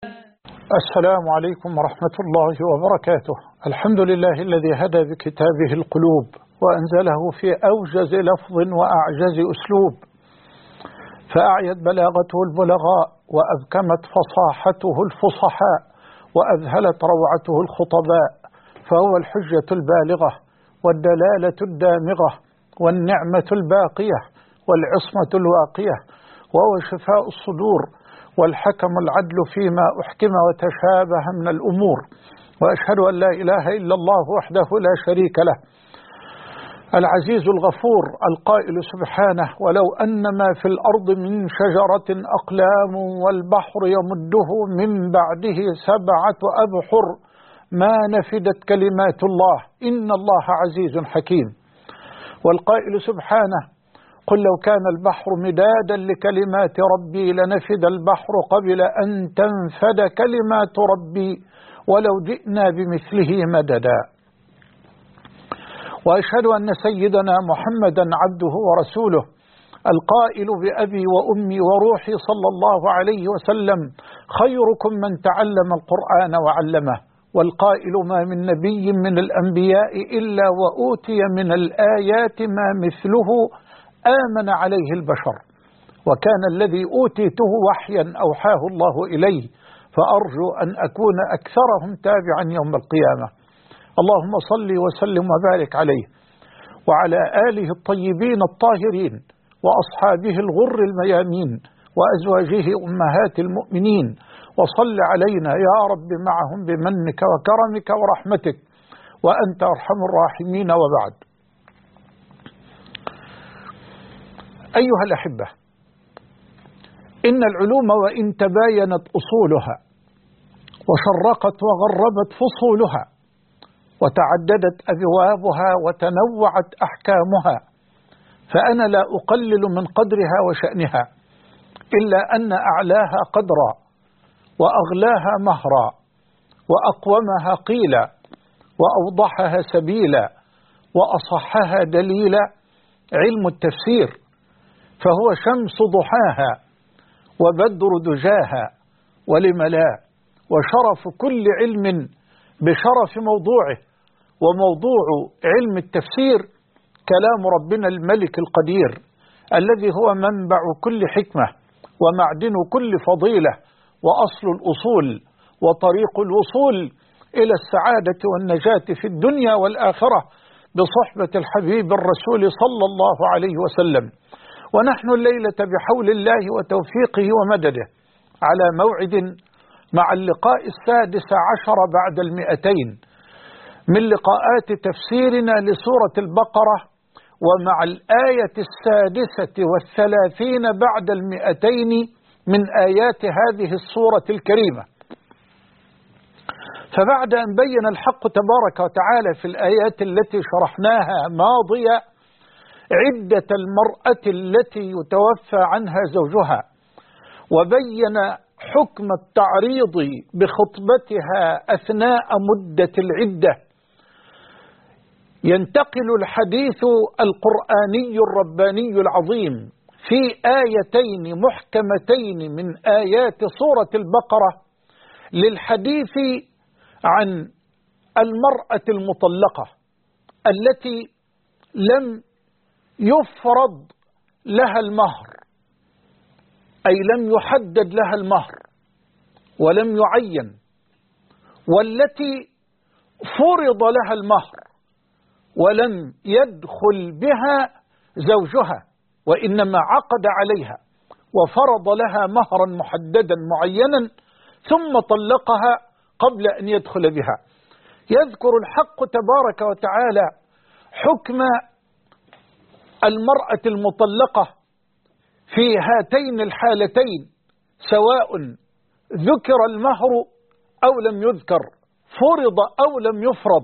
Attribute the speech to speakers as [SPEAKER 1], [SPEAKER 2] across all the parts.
[SPEAKER 1] السلام عليكم ورحمة الله وبركاته. الحمد لله الذي هدى بكتابه القلوب وأنزله في أوجز لفظ وأعجز أسلوب، فأعيت بلاغته البلغاء وأبكمت فصاحته الفصحاء وأذهلت روعته الخطباء، فهو الحجة البالغة والدلالة الدامغة والنعمة الباقية والعصمة الواقية، وهو شفاء الصدور والحكم العدل فيما أحكم وتشابه من الأمور. وأشهد أن لا إله إلا الله وحده لا شريك له، العزيز الغفور القائل سبحانه: ولو أن ما في الأرض من شجرة أقلام والبحر يمده من بعده 7 أبحر ما نفدت كلمات الله إن الله عزيز حكيم. والقائل سبحانه: قل لو كان البحر مدادا لكلمات ربي لنفد البحر قبل أن تنفد كلمات ربي ولو جئنا بمثله مددا. وأشهد أن سيدنا محمدا عبده ورسوله القائل بأبي وأمي وروحي صلى الله عليه وسلم: خيركم من تعلم القرآن وعلمه. والقائل: ما من نبي من الأنبياء إلا وأوتي من الآيات ما مثله آمن عليه البشر، وكان الذي أوتيته وحيا أوحاه الله إليه، فأرجو أن أكون أكثرهم تابعا يوم القيامة. اللهم صل وسلم وبارك عليه وعلى آله الطيبين الطاهرين وأصحابه الغر الميامين وأزواجه أمهات المؤمنين، وصل علينا يا رب معهم بمنك وكرمك ورحمتك وأنت أرحم الراحمين. وبعد، أيها الأحبة، إن العلوم وإن تباينت أصولها وشرقت وغربت فصولها وتعددت أبوابها وتنوعت أحكامها، فأنا لا أقلل من قدرها وشأنها، إلا أن أعلاها قدرا وأغلاها مهرا وأقومها قيلا وأوضحها سبيلا وأصحها دليلا علم التفسير، فهو شمس ضحاها وبدر دجاها ولم لا، وشرف كل علم بشرف موضوعه. وموضوع علم التفسير كلام ربنا الملك القدير الذي هو منبع كل حكمة ومعدن كل فضيلة وأصل الأصول وطريق الوصول إلى السعادة والنجاة في الدنيا والآخرة بصحبة الحبيب الرسول صلى الله عليه وسلم. ونحن الليلة بحول الله وتوفيقه ومدده على موعد مع اللقاء 16 بعد 200 من لقاءات تفسيرنا لسورة البقرة، ومع الآية 36 بعد 200 من آيات هذه السورة الكريمة. فبعد أن بين الحق تبارك وتعالى في الآيات التي شرحناها ماضية عدة المرأة التي يتوفى عنها زوجها، وبين حكم التعريض بخطبتها أثناء مدة العدة، ينتقل الحديث القرآني الرباني العظيم في آيتين محكمتين من آيات سورة البقرة للحديث عن المرأة المطلقة التي لم يفرض لها المهر، أي لم يحدد لها المهر ولم يعين، والتي فرض لها المهر ولم يدخل بها زوجها، وإنما عقد عليها وفرض لها مهرا محددا معينا ثم طلقها قبل أن يدخل بها. يذكر الحق تبارك وتعالى حكم المرأة المطلقة في هاتين الحالتين، سواء ذكر المهر أو لم يذكر، فرض أو لم يفرض.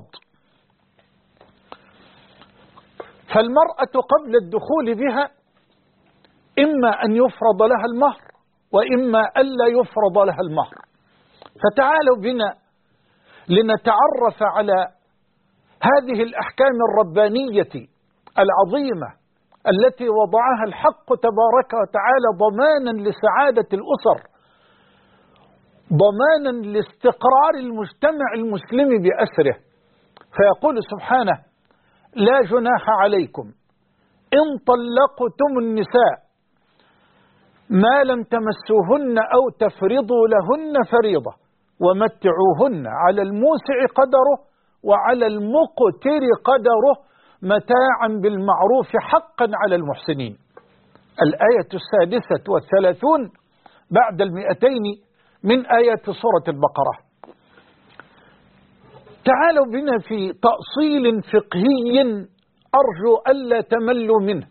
[SPEAKER 1] فالمرأة قبل الدخول بها إما أن يفرض لها المهر وإما ألا يفرض لها المهر. فتعالوا بنا لنتعرف على هذه الأحكام الربانية العظيمة التي وضعها الحق تبارك وتعالى ضمانا لسعادة الأسر ضمانا لاستقرار المجتمع المسلم بأسره. فيقول سبحانه: لا جناح عليكم إن طلقتم النساء ما لم تمسوهن أو تفرضوا لهن فريضة ومتعوهن على الموسع قدره وعلى المقتر قدره متاعا بالمعروف حقا على المحسنين. الآية 36 بعد 200 من آيات سورة البقرة. تعالوا بنا في تأصيل فقهي أرجو ألا تملوا منه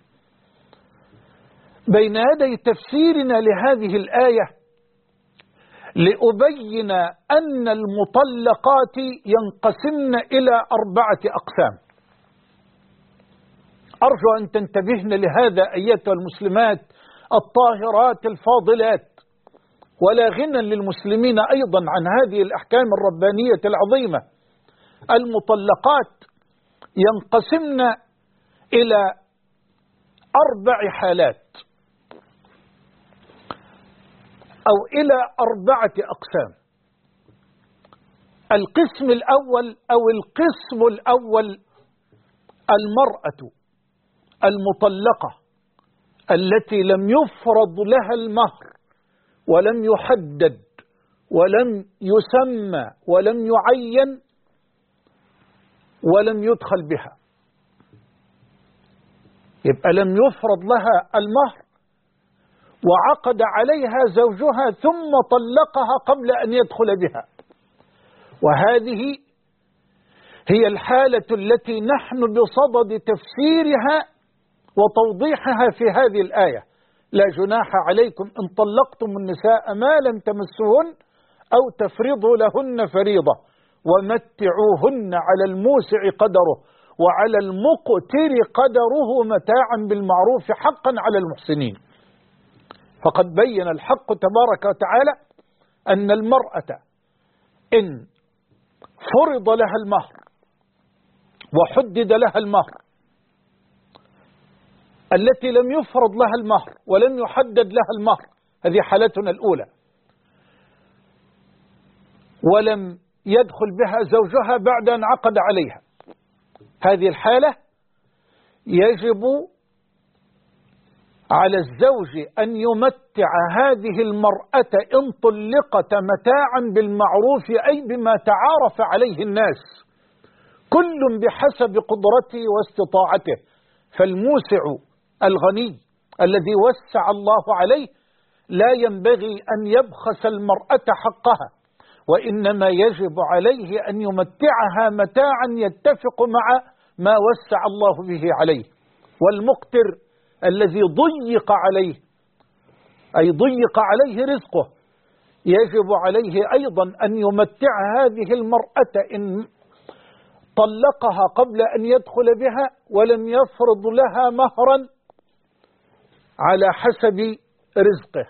[SPEAKER 1] بين يدي تفسيرنا لهذه الآية، لأبين أن المطلقات ينقسمن إلى 4 أقسام. أرجو أن تنتبهن لهذا أيتها المسلمات الطاهرات الفاضلات، ولا غنى للمسلمين أيضا عن هذه الأحكام الربانية العظيمة. المطلقات ينقسمن إلى 4 حالات أو إلى 4 أقسام. القسم الأول أو القسم الأول المرأة المطلقة التي لم يفرض لها المهر ولم يحدد ولم يسمى ولم يعين ولم يدخل بها. يبقى لم يفرض لها المهر وعقد عليها زوجها ثم طلقها قبل أن يدخل بها. وهذه هي الحالة التي نحن بصدد تفسيرها وتوضيحها في هذه الآية: لا جناح عليكم إن طلقتم النساء ما لم تمسوهن أو تفرضوا لهن فريضة ومتعوهن على الموسع قدره وعلى المقتر قدره متاعا بالمعروف حقا على المحسنين. فقد بين الحق تبارك وتعالى أن المرأة إن فرض لها المهر وحدد لها المهر، التي لم يفرض لها المهر ولم يحدد لها المهر، هذه حالتنا الأولى، ولم يدخل بها زوجها بعد أن عقد عليها، هذه الحالة يجب على الزوج أن يمتع هذه المرأة إن طلقت متاعا بالمعروف، أي بما تعارف عليه الناس، كل بحسب قدرته واستطاعته. فالموسع الغني الذي وسع الله عليه لا ينبغي أن يبخس المرأة حقها، وإنما يجب عليه أن يمتعها متاعا يتفق مع ما وسع الله به عليه. والمقتر الذي ضيق عليه، أي ضيق عليه رزقه، يجب عليه أيضا أن يمتع هذه المرأة إن طلقها قبل أن يدخل بها ولم يفرض لها مهرا على حسب رزقه،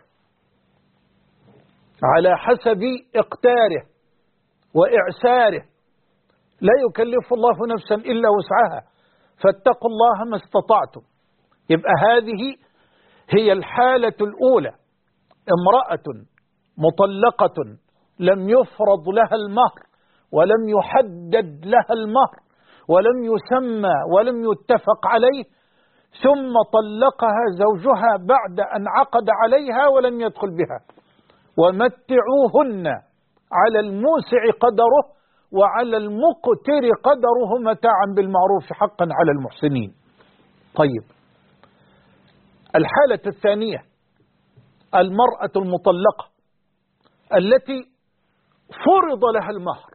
[SPEAKER 1] على حسب إقتاره وإعساره. لا يكلف الله نفسا إلا وسعها، فاتقوا الله ما استطعتم. يبقى هذه هي الحالة الأولى: امرأة مطلقة لم يفرض لها المهر ولم يحدد لها المهر ولم يسمى ولم يتفق عليه، ثم طلقها زوجها بعد أن عقد عليها ولم يدخل بها. ومتعوهن على الموسع قدره وعلى المقتر قدره متاعا بالمعروف حقا على المحسنين. طيب، الحالة الثانية المرأة المطلقة التي فرض لها المهر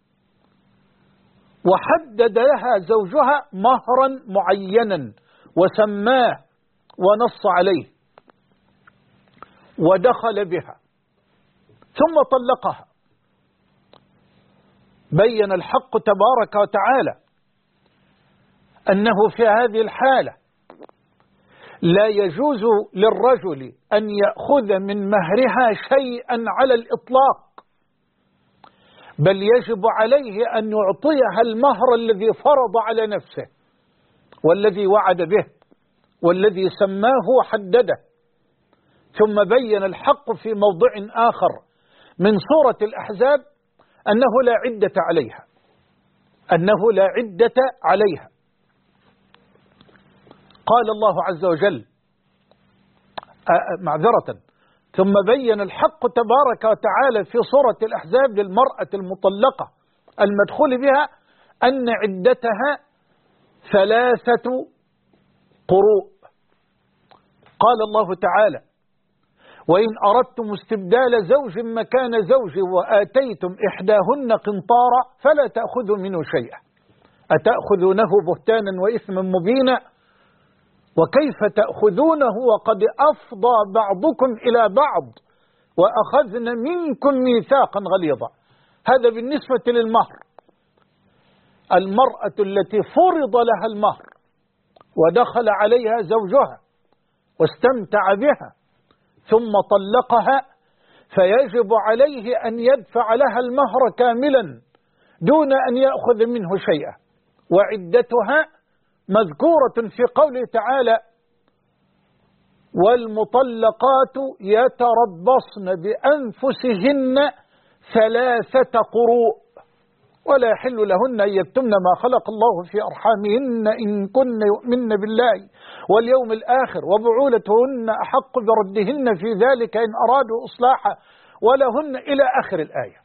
[SPEAKER 1] وحدد لها زوجها مهرا معينا وسماه ونص عليه ودخل بها ثم طلقها. بين الحق تبارك وتعالى أنه في هذه الحالة لا يجوز للرجل أن يأخذ من مهرها شيئا على الإطلاق، بل يجب عليه أن يعطيها المهر الذي فرض على نفسه والذي وعد به والذي سماه وحدده. ثم بين الحق في موضع آخر من سورة الأحزاب أنه لا عدة عليها، أنه لا عدة عليها. قال الله عز وجل معذرة، ثم بين الحق تبارك وتعالى في سورة الأحزاب للمرأة المطلقة المدخول بها أن عدتها 3 قروء. قال الله تعالى: وإن أردتم استبدال زوج مكان زوج وآتيتم إحداهن قنطارا فلا تأخذوا منه شيئا أتأخذونه بهتانا وإثما مبينا وكيف تأخذونه وقد أفضى بعضكم إلى بعض وأخذن منكم ميثاقا غليظا. هذا بالنسبة للمهر. المرأة التي فرض لها المهر ودخل عليها زوجها واستمتع بها ثم طلقها فيجب عليه أن يدفع لها المهر كاملا دون أن يأخذ منه شيئا، وعدتها مذكورة في قوله تعالى: والمطلقات يتربصن بأنفسهن 3 قروء ولا يحل لهن أن يكتمن ما خلق الله في أرحامهن إن كن يؤمن بالله واليوم الآخر وبعولتهن أحق بردهن في ذلك إن أرادوا إصلاحا ولهن إلى آخر الآية.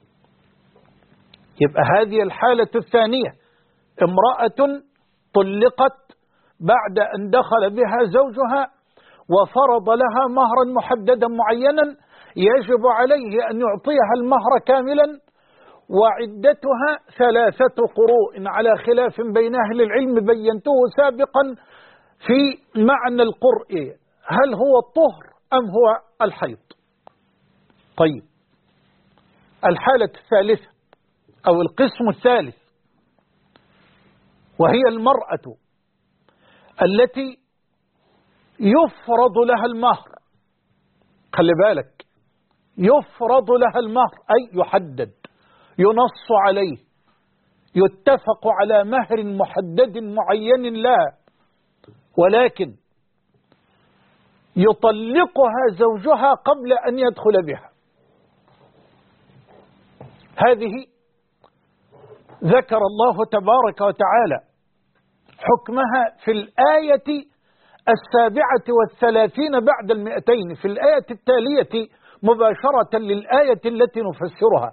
[SPEAKER 1] يبقى هذه الحالة الثانية، امرأة طلقت بعد أن دخل بها زوجها وفرض لها مهرا محددا معينا، يجب عليه أن يعطيها المهر كاملا، وعدتها 3 قروء على خلاف بين أهل العلم بينته سابقا في معنى القرء، هل هو الطهر أم هو الحيض؟ طيب، الحالة الثالثة أو القسم الثالث وهي المرأة التي يفرض لها المهر. خلي بالك، يفرض لها المهر أي يحدد، ينص عليه، يتفق على مهر محدد معين لها، ولكن يطلقها زوجها قبل أن يدخل بها. هذه ذكر الله تبارك وتعالى حكمها في الآية 37 بعد 200، في الآية التالية مباشرة للآية التي نفسرها،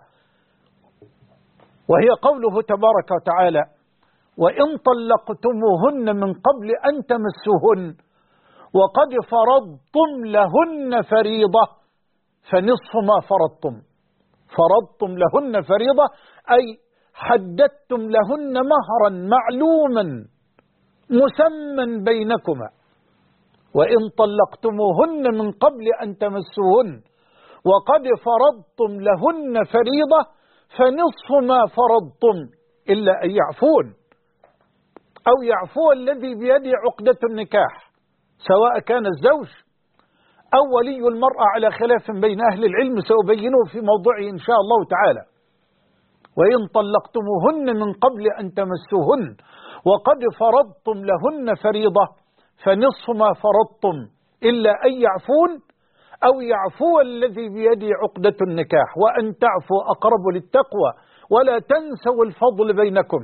[SPEAKER 1] وهي قوله تبارك وتعالى: وإن طلقتموهن من قبل أن تمسوهن وقد فرضتم لهن فريضة فنصف ما فرضتم. فرضتم لهن فريضة أي حددتم لهن مهرا معلوما مسمى بينكما. وإن طلقتموهن من قبل أن تمسوهن وقد فرضتم لهن فريضة فنصف ما فرضتم إلا أن يعفون أو يعفو الذي بيده عقدة النكاح، سواء كان الزوج أو ولي المرأة على خلاف بين أهل العلم سأبينه في موضوعه إن شاء الله تعالى. وإن طلقتموهن من قبل أن تمسوهن وقد فرضتم لهن فريضة فنصف ما فرضتم إلا أن يعفون أو يعفو الذي بيده عقدة النكاح وأن تعفوا أقرب للتقوى ولا تنسوا الفضل بينكم.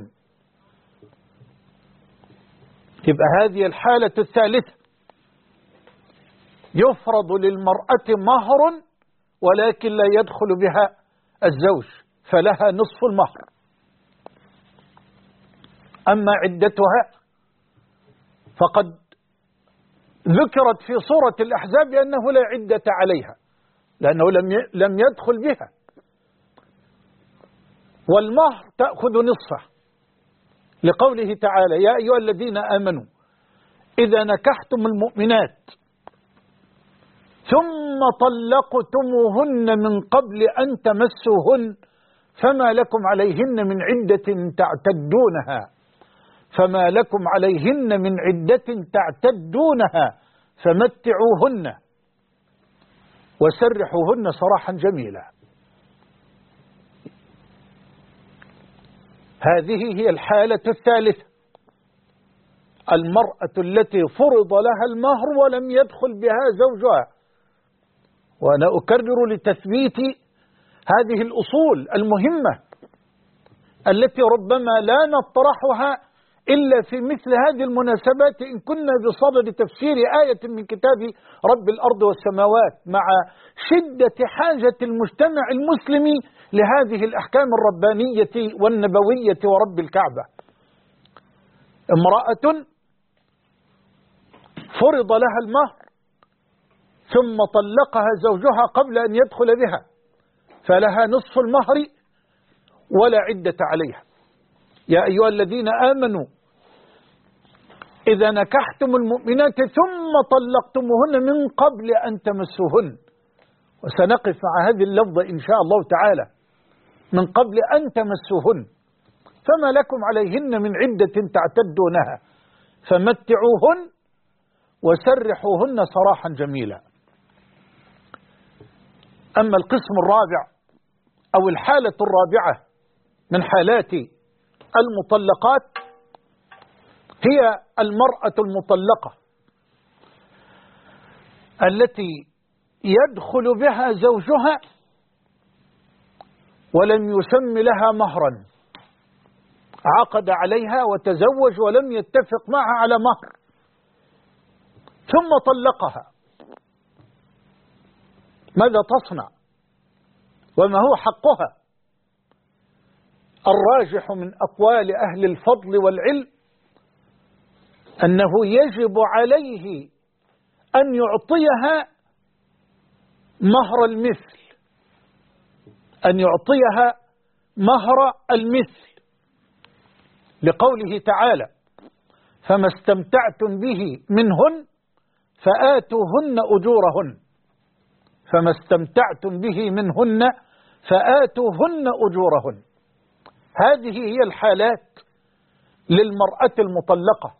[SPEAKER 1] يبقى هذه الحالة الثالثة، يفرض للمرأة مهر ولكن لا يدخل بها الزوج فلها نصف المهر. أما عدتها فقد ذكرت في سورة الأحزاب أنه لا عدة عليها لأنه لم يدخل بها، والمهر تأخذ نصفه لقوله تعالى: يا أيها الذين آمنوا إذا نكحتم المؤمنات ثم طلقتموهن من قبل أن تمسوهن فما لكم عليهن من عدة تعتدونها فمتعوهن وسرحوهن سراحا جميلا. هذه هي الحالة الثالثة، المرأة التي فرض لها المهر ولم يدخل بها زوجها. وأنا أكرر لتثبيت هذه الأصول المهمة التي ربما لا نطرحها إلا في مثل هذه المناسبات إن كنا بصدد تفسير آية من كتاب رب الأرض والسماوات، مع شدة حاجة المجتمع المسلم لهذه الأحكام الربانية والنبوية ورب الكعبة. امرأة فرض لها المهر ثم طلقها زوجها قبل أن يدخل بها، فلها نصف المهر ولا عدة عليها. يا أيها الذين آمنوا إذا نكحتم المؤمنات ثم طلقتموهن من قبل أن تمسوهن، وسنقف مع هذه اللفظة إن شاء الله تعالى، من قبل أن تمسوهن، فما لكم عليهن من عدة تعتدونها فمتعوهن وسرحوهن سراحا جميلا. أما القسم الرابع أو الحالة الرابعة من حالات المطلقات هي المرأة المطلقة التي يدخل بها زوجها ولم يسم لها مهرا، عقد عليها وتزوج ولم يتفق معها على مهر ثم طلقها، ماذا تصنع وما هو حقها؟ الراجح من أقوال أهل الفضل والعلم أنه يجب عليه أن يعطيها مهر المثل، أن يعطيها مهر المثل، لقوله تعالى: فما استمتعتم به منهن فآتوهن أجورهن. فما استمتعتم به منهن فآتوهن أجورهن. هذه هي الحالات للمرأة المطلقة.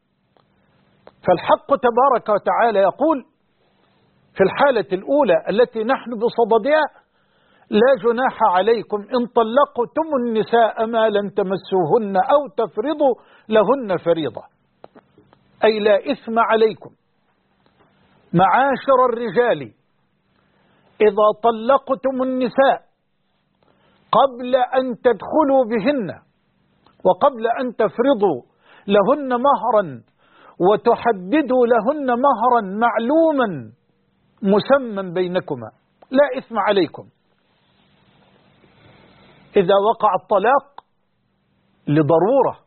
[SPEAKER 1] فالحق تبارك وتعالى يقول في الحالة الأولى التي نحن بصددها: لا جناح عليكم إن طلقتم النساء ما لم تمسوهن أو تفرضوا لهن فريضة، أي لا إثم عليكم معاشر الرجال إذا طلقتم النساء قبل أن تدخلوا بهن وقبل أن تفرضوا لهن مهرا وتحددوا لهن مهرا معلوما مسمى بينكما، لا إثم عليكم. إذا وقع الطلاق لضرورة،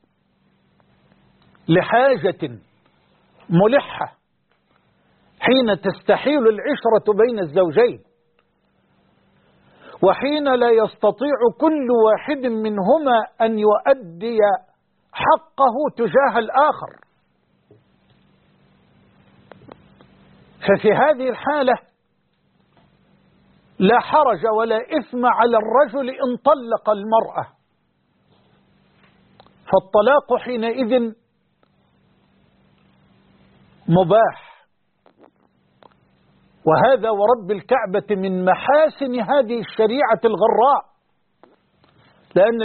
[SPEAKER 1] لحاجة ملحة، حين تستحيل العشرة بين الزوجين، وحين لا يستطيع كل واحد منهما أن يؤدي حقه تجاه الآخر، ففي هذه الحالة لا حرج ولا إثم على الرجل إن طلق المرأة، فالطلاق حينئذ مباح. وهذا ورب الكعبة من محاسن هذه الشريعة الغراء، لأن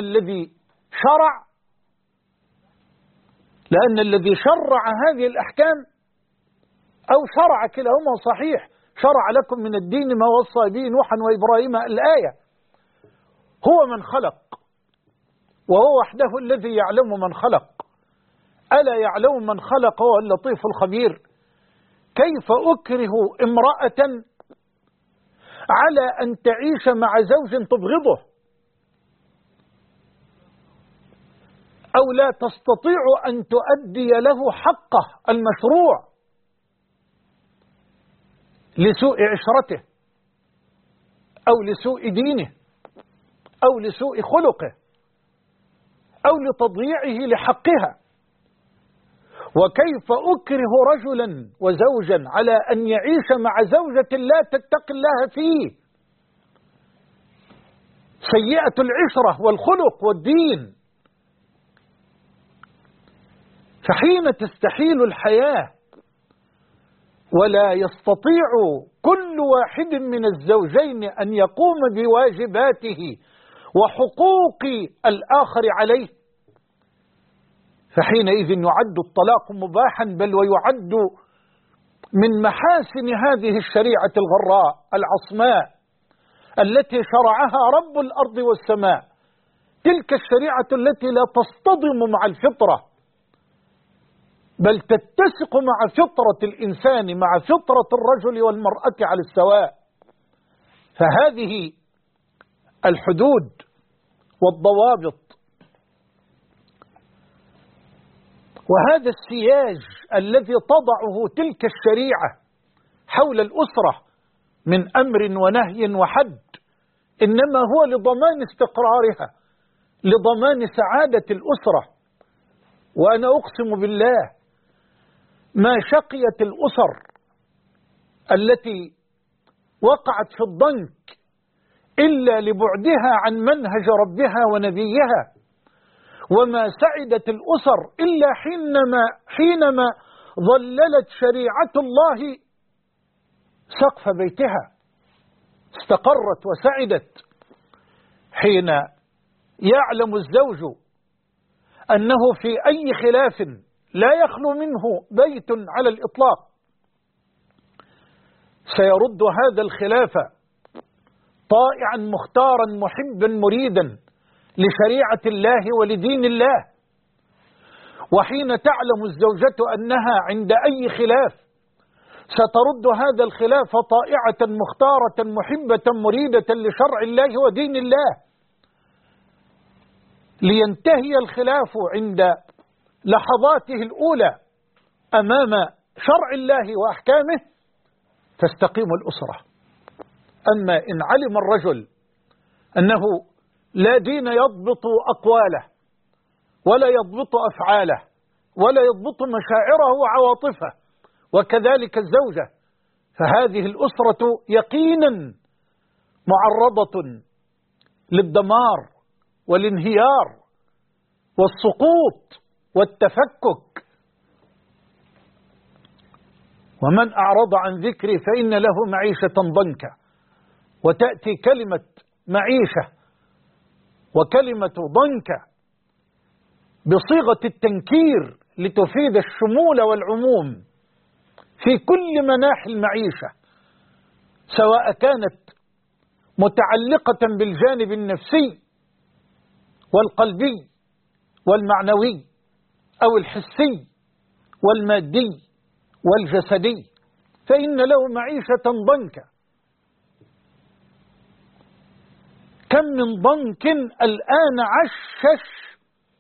[SPEAKER 1] الذي شرع هذه الأحكام، أو شرع كلاهما صحيح، شرع لكم من الدين ما وصى به نوحا وإبراهيم الآية، هو من خلق، وهو وحده الذي يعلم من خلق. ألا يعلم من خلق هو اللطيف الخبير. كيف أكره امرأة على أن تعيش مع زوج تبغضه أو لا تستطيع أن تؤدي له حقه المشروع لسوء عشرته أو لسوء دينه أو لسوء خلقه أو لتضييعه لحقها؟ وكيف أكره رجلا وزوجا على أن يعيش مع زوجة لا تتقي الله فيه، سيئة العشرة والخلق والدين؟ فحين تستحيل الحياة ولا يستطيع كل واحد من الزوجين أن يقوم بواجباته وحقوق الآخر عليه، فحينئذ يعد الطلاق مباحا، بل ويعد من محاسن هذه الشريعة الغراء العصماء التي شرعها رب الأرض والسماء، تلك الشريعة التي لا تصطدم مع الفطرة، بل تتسق مع فطرة الإنسان، مع فطرة الرجل والمرأة على السواء. فهذه الحدود والضوابط وهذا السياج الذي تضعه تلك الشريعة حول الأسرة من أمر ونهي وحد، إنما هو لضمان استقرارها، لضمان سعادة الأسرة. وأنا أقسم بالله ما شقيت الأسر التي وقعت في الضنك إلا لبعدها عن منهج ربها ونبيها، وما سعدت الأسر إلا حينما ظللت شريعة الله سقف بيتها، استقرت وسعدت. حين يعلم الزوج أنه في أي خلاف لا يخلو منه بيت على الإطلاق سيرد هذا الخلاف طائعا مختارا محبا مريدا لشريعة الله ولدين الله. وحين تعلم الزوجة أنها عند أي خلاف سترد هذا الخلاف طائعة مختارة محبة مريدة لشرع الله ودين الله، لينتهي الخلاف عند لحظاته الأولى أمام شرع الله وأحكامه، تستقيم الأسرة. أما إن علم الرجل أنه لا دين يضبط أقواله ولا يضبط أفعاله ولا يضبط مشاعره وعواطفه، وكذلك الزوجة، فهذه الأسرة يقينا معرضة للدمار والانهيار والسقوط والتفكك. ومن أعرض عن ذكري فإن له معيشة ضنكا، وتأتي كلمة معيشة وكلمة ضنكا بصيغة التنكير لتفيد الشمول والعموم في كل مناحي المعيشة، سواء كانت متعلقة بالجانب النفسي والقلبي والمعنوي أو الحسي والمادي والجسدي، فإن له معيشة ضنكا. كم من ضنك الآن عشش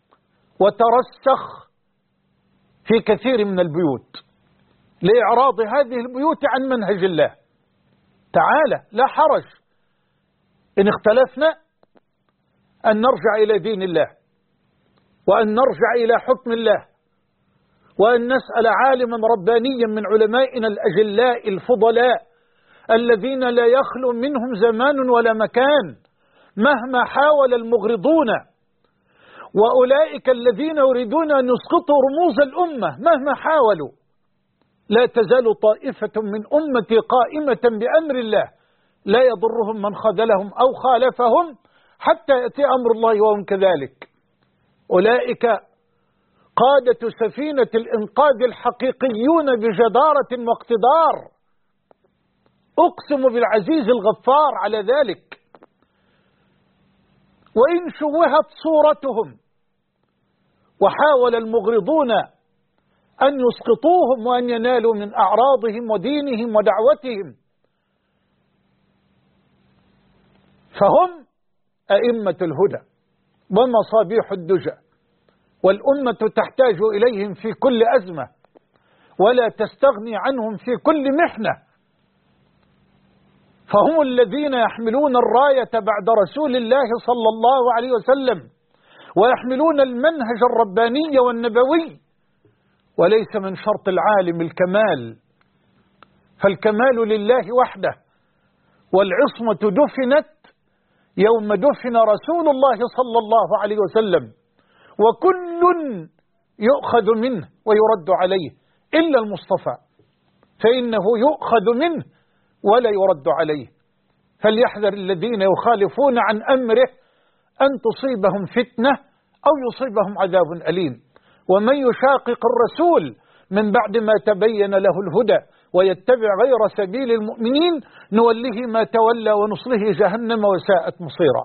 [SPEAKER 1] وترسخ في كثير من البيوت لإعراض هذه البيوت عن منهج الله تعالى. لا حرج إن اختلفنا أن نرجع إلى دين الله، وأن نرجع إلى حكم الله، وأن نسأل عالما ربانيا من علمائنا الأجلاء الفضلاء الذين لا يخلو منهم زمان ولا مكان مهما حاول المغرضون، وأولئك الذين يريدون أن يسقطوا رموز الأمة مهما حاولوا. لا تزال طائفة من أمتي قائمة بأمر الله لا يضرهم من خذلهم أو خالفهم حتى يأتي أمر الله وهم كذلك. أولئك قادة سفينة الإنقاذ الحقيقيون بجدارة واقتدار، أقسم بالعزيز الغفار على ذلك. وإن شوهت صورتهم وحاول المغرضون أن يسقطوهم وأن ينالوا من أعراضهم ودينهم ودعوتهم، فهم أئمة الهدى ومصابيح الدجى، والأمة تحتاج إليهم في كل أزمة ولا تستغني عنهم في كل محنة. فهم الذين يحملون الراية بعد رسول الله صلى الله عليه وسلم، ويحملون المنهج الرباني والنبوي. وليس من شرط العالم الكمال، فالكمال لله وحده، والعصمة دفنت يوم دفن رسول الله صلى الله عليه وسلم، وكل يؤخذ منه ويرد عليه إلا المصطفى، فإنه يؤخذ منه ولا يرد عليه. فليحذر الذين يخالفون عن أمره أن تصيبهم فتنة أو يصيبهم عذاب أليم. ومن يشاقق الرسول من بعد ما تبين له الهدى ويتبع غير سبيل المؤمنين نوله ما تولى ونصله جهنم وساءت مصيرا.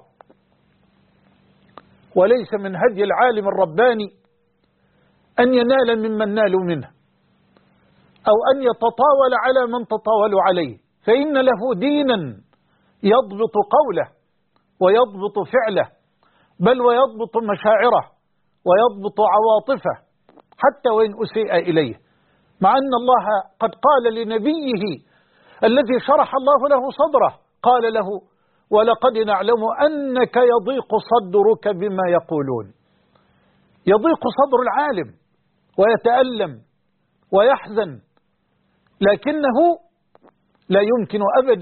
[SPEAKER 1] وليس من هدي العالم الرباني أن ينال ممن نالوا منه أو أن يتطاول على من تطاولوا عليه، فإن له دينا يضبط قوله ويضبط فعله، بل ويضبط مشاعره ويضبط عواطفه حتى وإن أسيء إليه، مع أن الله قد قال لنبيه الذي شرح الله له صدره، قال له: ولقد نعلم أنك يضيق صدرك بما يقولون. يضيق صدر العالم ويتألم ويحزن، لكنه لا يمكن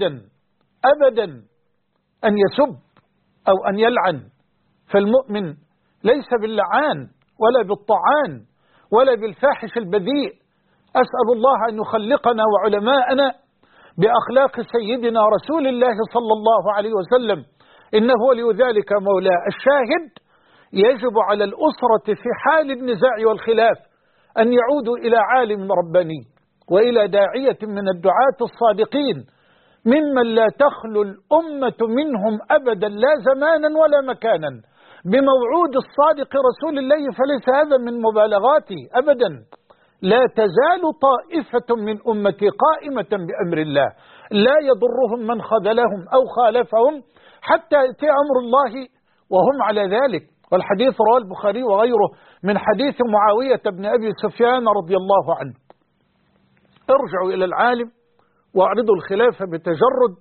[SPEAKER 1] أبدا أن يسب أو أن يلعن، فالمؤمن ليس باللعان ولا بالطعان ولا بالفاحش البذيء. أسأل الله أن يخلقنا وعلماءنا بأخلاق سيدنا رسول الله صلى الله عليه وسلم، إنه ولي ذلك مولاه. الشاهد: يجب على الأسرة في حال النزاع والخلاف أن يعودوا إلى عالم رباني وإلى داعية من الدعاة الصادقين ممن لا تخلو الأمة منهم أبدا، لا زمانا ولا مكانا، بموعود الصادق رسول الله، فليس هذا من مبالغاتي أبدا. لا تزال طائفة من أمتي قائمة بأمر الله لا يضرهم من خذلهم أو خالفهم حتى يأتي أمر الله وهم على ذلك. والحديث رواه البخاري وغيره من حديث معاوية بن أبي سفيان رضي الله عنه. ارجعوا إلى العالم واعرضوا الخلاف بتجرد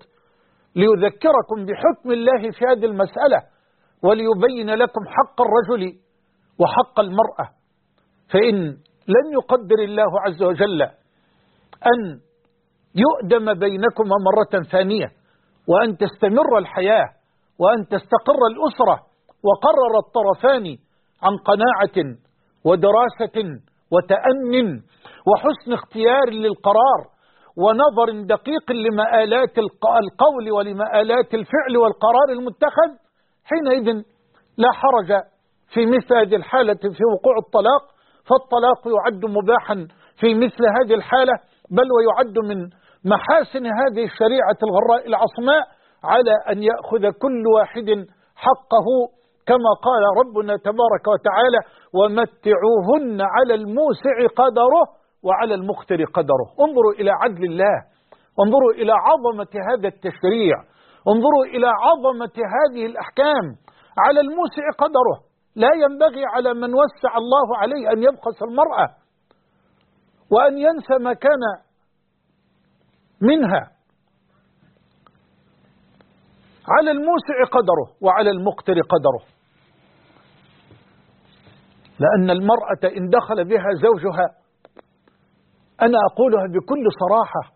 [SPEAKER 1] ليذكركم بحكم الله في هذه المسألة وليبين لكم حق الرجل وحق المرأة. فإن لن يقدر الله عز وجل أن يؤدم بينكما مرة ثانية وأن تستمر الحياة وأن تستقر الأسرة وقرر الطرفان عن قناعة ودراسة وتأن وحسن اختيار للقرار ونظر دقيق لمآلات القول ولمآلات الفعل والقرار المتخذ، حينئذ لا حرج في مثل هذه الحالة في وقوع الطلاق، فالطلاق يعد مباحا في مثل هذه الحالة، بل ويعد من محاسن هذه الشريعة الغراء العصماء على أن يأخذ كل واحد حقه، كما قال ربنا تبارك وتعالى: ومتعوهن على الموسع قدره وعلى المقتر قدره. انظروا إلى عدل الله، انظروا إلى عظمة هذا التشريع، انظروا إلى عظمة هذه الأحكام. على الموسع قدره، لا ينبغي على من وسع الله عليه أن يبخس المرأة وأن ينسى ما كان منها. على الموسع قدره وعلى المقتر قدره، لأن المرأة إن دخل بها زوجها، أنا أقولها بكل صراحة،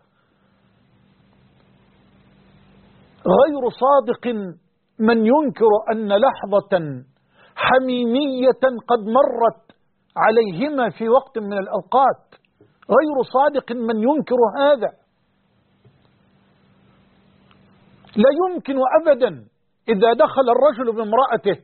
[SPEAKER 1] غير صادق من ينكر أن لحظة حميمية قد مرت عليهما في وقت من الأوقات، غير صادق من ينكر هذا. لا يمكن أبدا إذا دخل الرجل بامرأته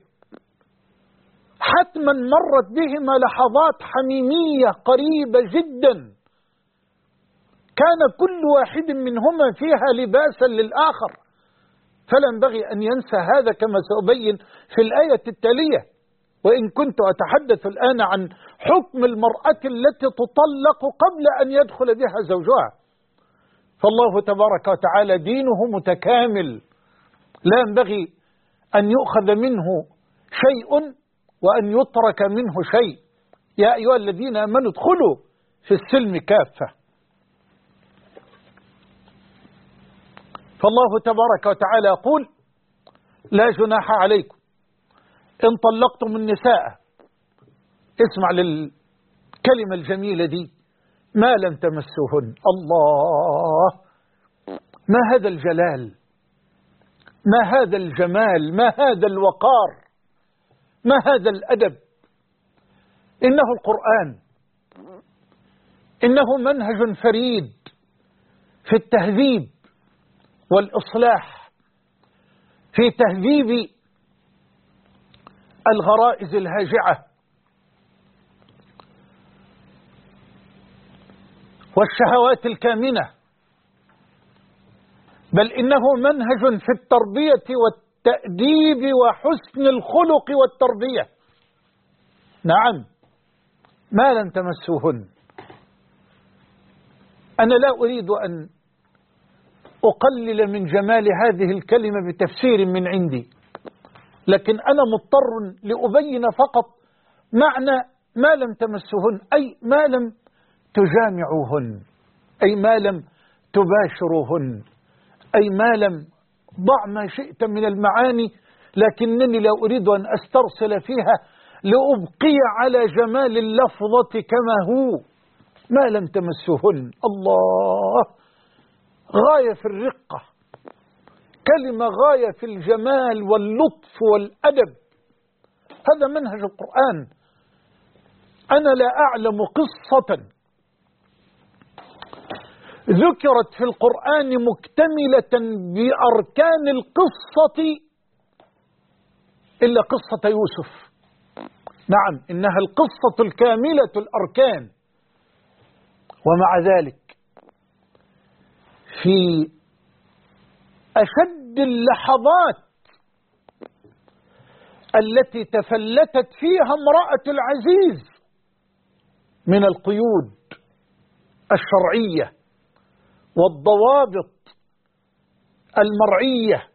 [SPEAKER 1] حتما مرت بهما لحظات حميمية قريبة جدا، كان كل واحد منهما فيها لباسا للآخر، فلا ينبغي أن ينسى هذا كما سأبين في الآية التالية. وإن كنت أتحدث الآن عن حكم المرأة التي تطلق قبل أن يدخل بها زوجها، فالله تبارك وتعالى دينه متكامل، لا ينبغي أن يؤخذ منه شيء وأن يترك منه شيء. يا أيها الذين آمنوا ادخلوا في السلم كافة. فالله تبارك وتعالى يقول: لا جناح عليكم إن طلقتم النساء، اسمع للكلمة الجميلة دي، ما لم تمسوهن. الله، ما هذا الجلال، ما هذا الجمال، ما هذا الوقار، ما هذا الأدب. إنه القرآن، إنه منهج فريد في التهذيب والإصلاح، في تهذيب الغرائز الهاجعة. والشهوات الكامنة، بل إنه منهج في التربية والتأديب وحسن الخلق والتربية. نعم، ما لن تمسوهن. أنا لا أريد أن أقلل من جمال هذه الكلمة بتفسير من عندي، لكن أنا مضطر لأبين فقط معنى ما لم تمسوهن، أي ما لم تجامعوهن، أي ما لم تباشروهن، أي ما لم ضع ما شئت من المعاني، لكنني لا أريد أن أسترسل فيها لأبقي على جمال اللفظة كما هو. ما لم تمسوهن، الله، غاية في الرقة، كلمة غاية في الجمال واللطف والأدب. هذا منهج القرآن. أنا لا أعلم قصة ذكرت في القرآن مكتملة بأركان القصة إلا قصة يوسف. نعم، إنها القصة الكاملة الأركان. ومع ذلك في أشد اللحظات التي تفلتت فيها امرأة العزيز من القيود الشرعية والضوابط المرعية،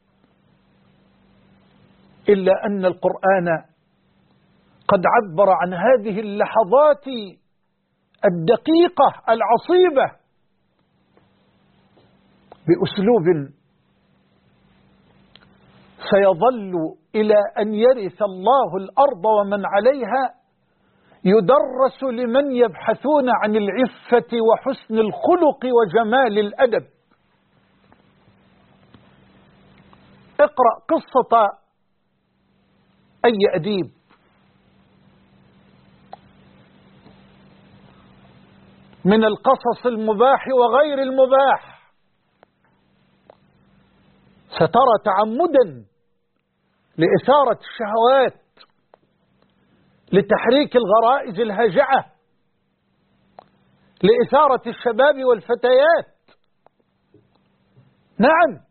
[SPEAKER 1] إلا أن القرآن قد عبر عن هذه اللحظات الدقيقة العصيبة بأسلوب سيظل إلى أن يرث الله الأرض ومن عليها يدرس لمن يبحثون عن العفة وحسن الخلق وجمال الأدب. اقرأ قصة أي أديب من القصص المباح وغير المباح، سترى تعمدا لإثارة الشهوات، لتحريك الغرائز الهاجعة، لإثارة الشباب والفتيات. نعم،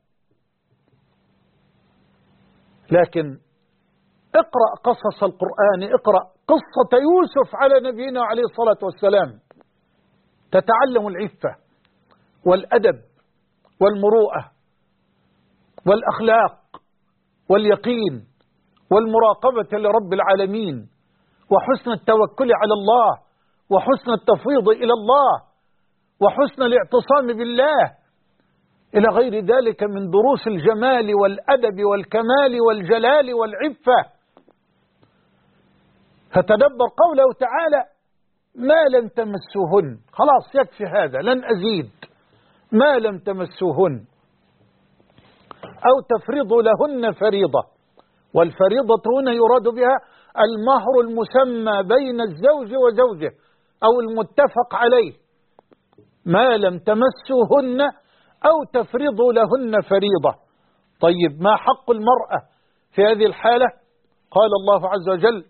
[SPEAKER 1] لكن اقرأ قصص القرآن، اقرأ قصة يوسف على نبينا عليه الصلاة والسلام، تتعلم العفة والأدب والمروءة والأخلاق واليقين والمراقبة لرب العالمين وحسن التوكل على الله وحسن التفويض إلى الله وحسن الاعتصام بالله إلى غير ذلك من دروس الجمال والأدب والكمال والجلال والعفة. فتدبر قوله تعالى: ما لم تمسوهن. خلاص، يكفي هذا، لن أزيد. ما لم تمسوهن أو تفرضوا لهن فريضة، والفريضة هنا يراد بها المهر المسمى بين الزوج وزوجه أو المتفق عليه. ما لم تمسوهن أو تفرضوا لهن فريضة. طيب، ما حق المرأة في هذه الحالة؟ قال الله عز وجل: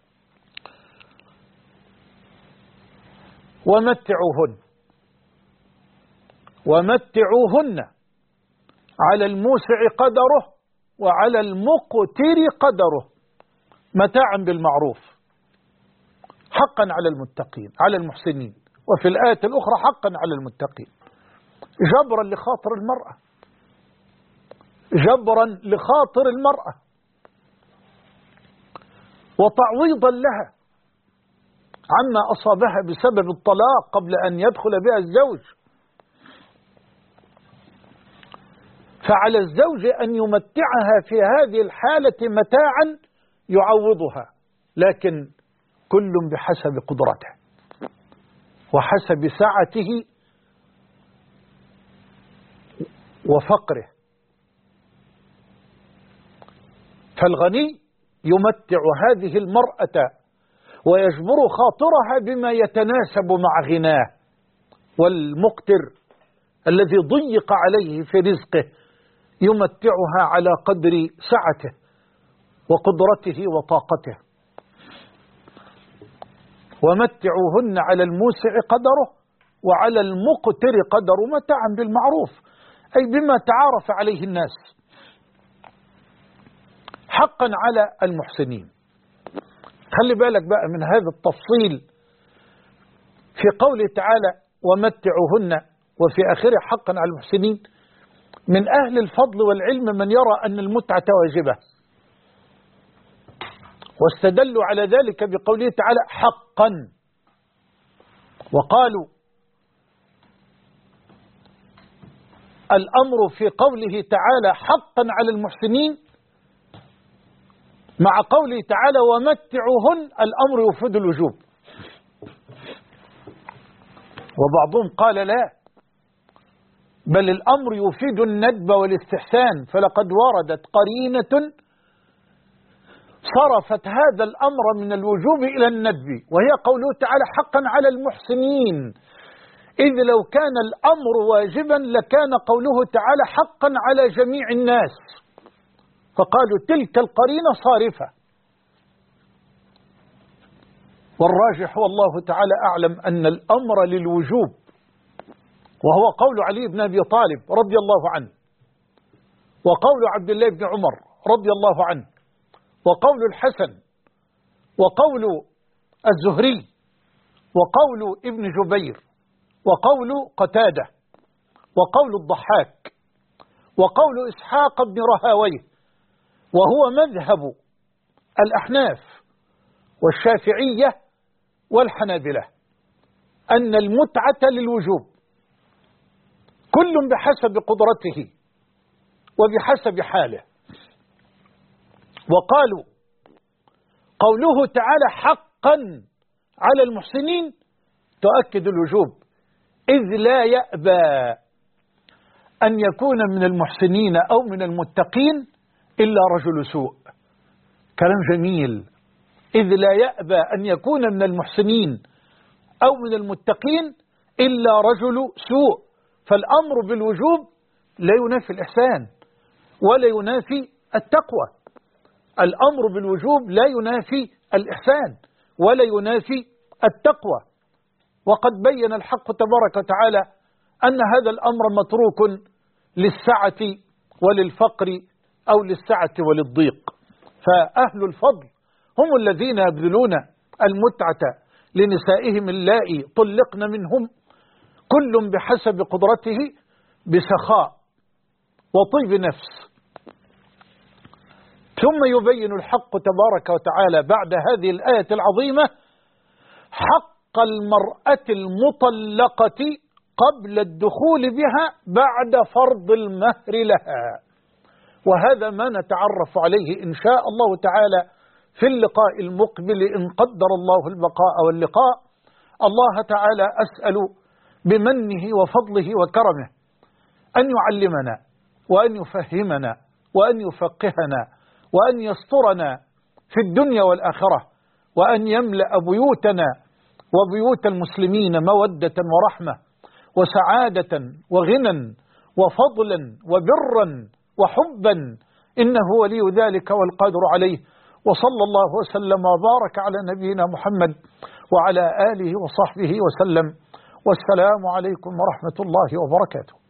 [SPEAKER 1] ومتعوهن على الموسع قدره وعلى المقتر قدره متاعا بالمعروف، حقا على المتقين، على المحسنين. وفي الآية الأخرى: حقا على المتقين، جبرا لخاطر المرأة، جبرا لخاطر المرأة، وتعويضا لها عما أصابها بسبب الطلاق قبل أن يدخل بها الزوج. فعلى الزوج أن يمتعها في هذه الحالة متاعا يعوضها، لكن كل بحسب قدرته وحسب سعته وفقره. فالغني يمتع هذه المرأة ويجبر خاطرها بما يتناسب مع غناه، والمقتر الذي ضيق عليه في رزقه يمتعها على قدر سعته وقدرته وطاقته. ومتعوهن على الموسع قدره وعلى المقتر قدر متاعا بالمعروف، أي بما تعارف عليه الناس. حقا على المحسنين. خلي بالك بقى من هذا التفصيل في قوله تعالى ومتعوهن، وفي آخره حقا على المحسنين. من أهل الفضل والعلم من يرى أن المتعة واجبة، واستدلوا على ذلك بقوله تعالى حقا، وقالوا الأمر في قوله تعالى حقا على المحسنين مع قوله تعالى ومتعوهن الأمر يفيد الوجوب. وبعضهم قال لا، بل الأمر يفيد الندب والاستحسان، فلقد وردت قرينة صرفت هذا الأمر من الوجوب إلى الندب، وهي قوله تعالى حقا على المحسنين، إذ لو كان الأمر واجبا لكان قوله تعالى حقا على جميع الناس، فقالوا تلك القرينة صارفة. والراجح والله تعالى أعلم أن الأمر للوجوب، وهو قول علي بن أبي طالب رضي الله عنه، وقول عبد الله بن عمر رضي الله عنه، وقول الحسن، وقول الزهري، وقول ابن جبير، وقول قتادة، وقول الضحاك، وقول إسحاق بن رهاويه، وهو مذهب الأحناف والشافعية والحنابلة، أن المتعة للوجوب، كل بحسب قدرته وبحسب حاله. وقالوا قوله تعالى حقا على المحسنين تؤكد الوجوب، إذ لا يأبى أن يكون من المحسنين أو من المتقين إلا رجل سوء. كلام جميل. إذ لا يأبى أن يكون من المحسنين أو من المتقين إلا رجل سوء، فالأمر بالوجوب لا ينافي الإحسان ولا ينافي التقوى. الأمر بالوجوب لا ينافي الإحسان ولا ينافي التقوى. وقد بين الحق تبارك وتعالى أن هذا الأمر متروك للسعة وللفقر أو للسعة وللضيق. فأهل الفضل هم الذين يبذلون المتعة لنسائهم اللائي طلقن منهم، كل بحسب قدرته بسخاء وطيب نفس. ثم يبين الحق تبارك وتعالى بعد هذه الآية العظيمة حق المرأة المطلقة قبل الدخول بها بعد فرض المهر لها، وهذا ما نتعرف عليه إن شاء الله تعالى في اللقاء المقبل إن قدر الله البقاء واللقاء. الله تعالى أسأل بمنه وفضله وكرمه أن يعلمنا وأن يفهمنا وأن يفقهنا وأن يسترنا في الدنيا والآخرة، وأن يملأ بيوتنا وبيوت المسلمين مودة ورحمة وسعادة وغنى وفضلا وبرا وحبا، إنه ولي ذلك والقادر عليه. وصلى الله وسلم وبارك على نبينا محمد وعلى آله وصحبه وسلم، والسلام عليكم ورحمة الله وبركاته.